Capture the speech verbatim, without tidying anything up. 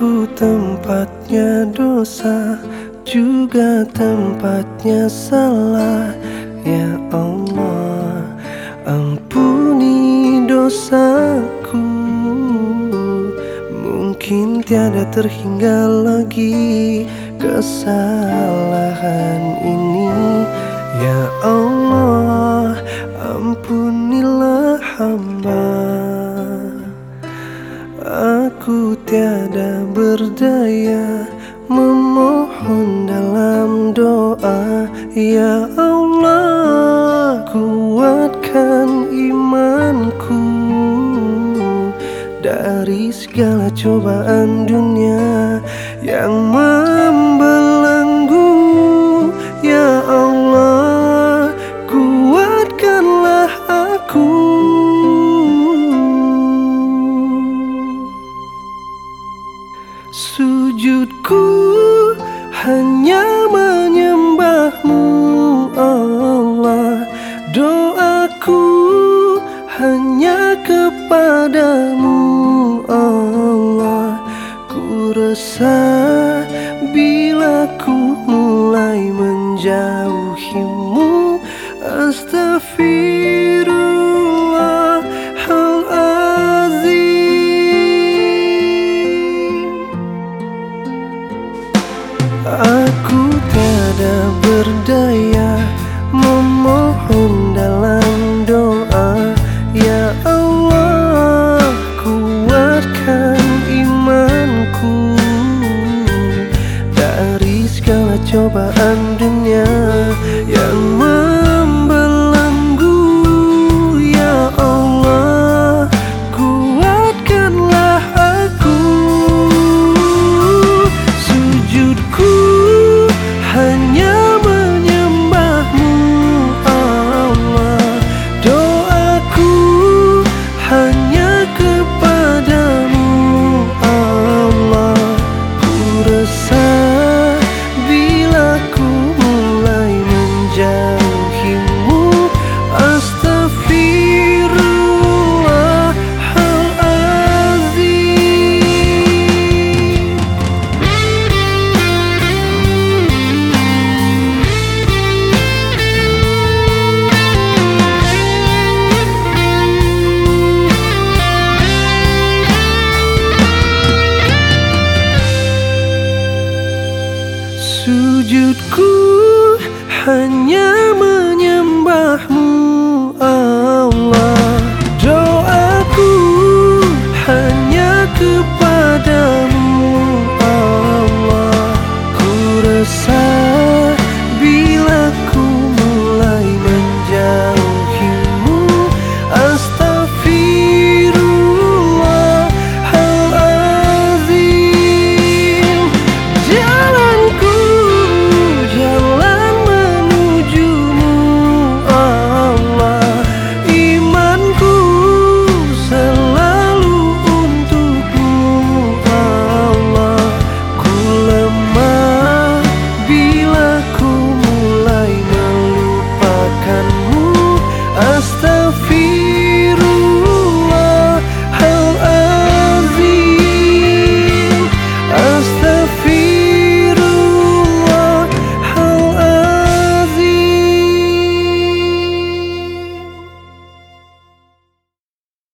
Aku tempatnya dosa, juga tempatnya salah. Ya Allah, ampuni dosaku. Mungkin tiada terhingga lagi kesalahan ini. Ya Allah, ampunilah hamba. Aku tiada berdaya memohon dalam doa. Ya Allah, kuatkan imanku dari segala cobaan dunia yang membelenggu. Ya Allah, kuatkanlah aku. Sujudku hanya menyembah-Mu Allah, doaku hanya kepadamu Allah. Ku resah bila ku mulai menjauhimu. Astaghfirullah,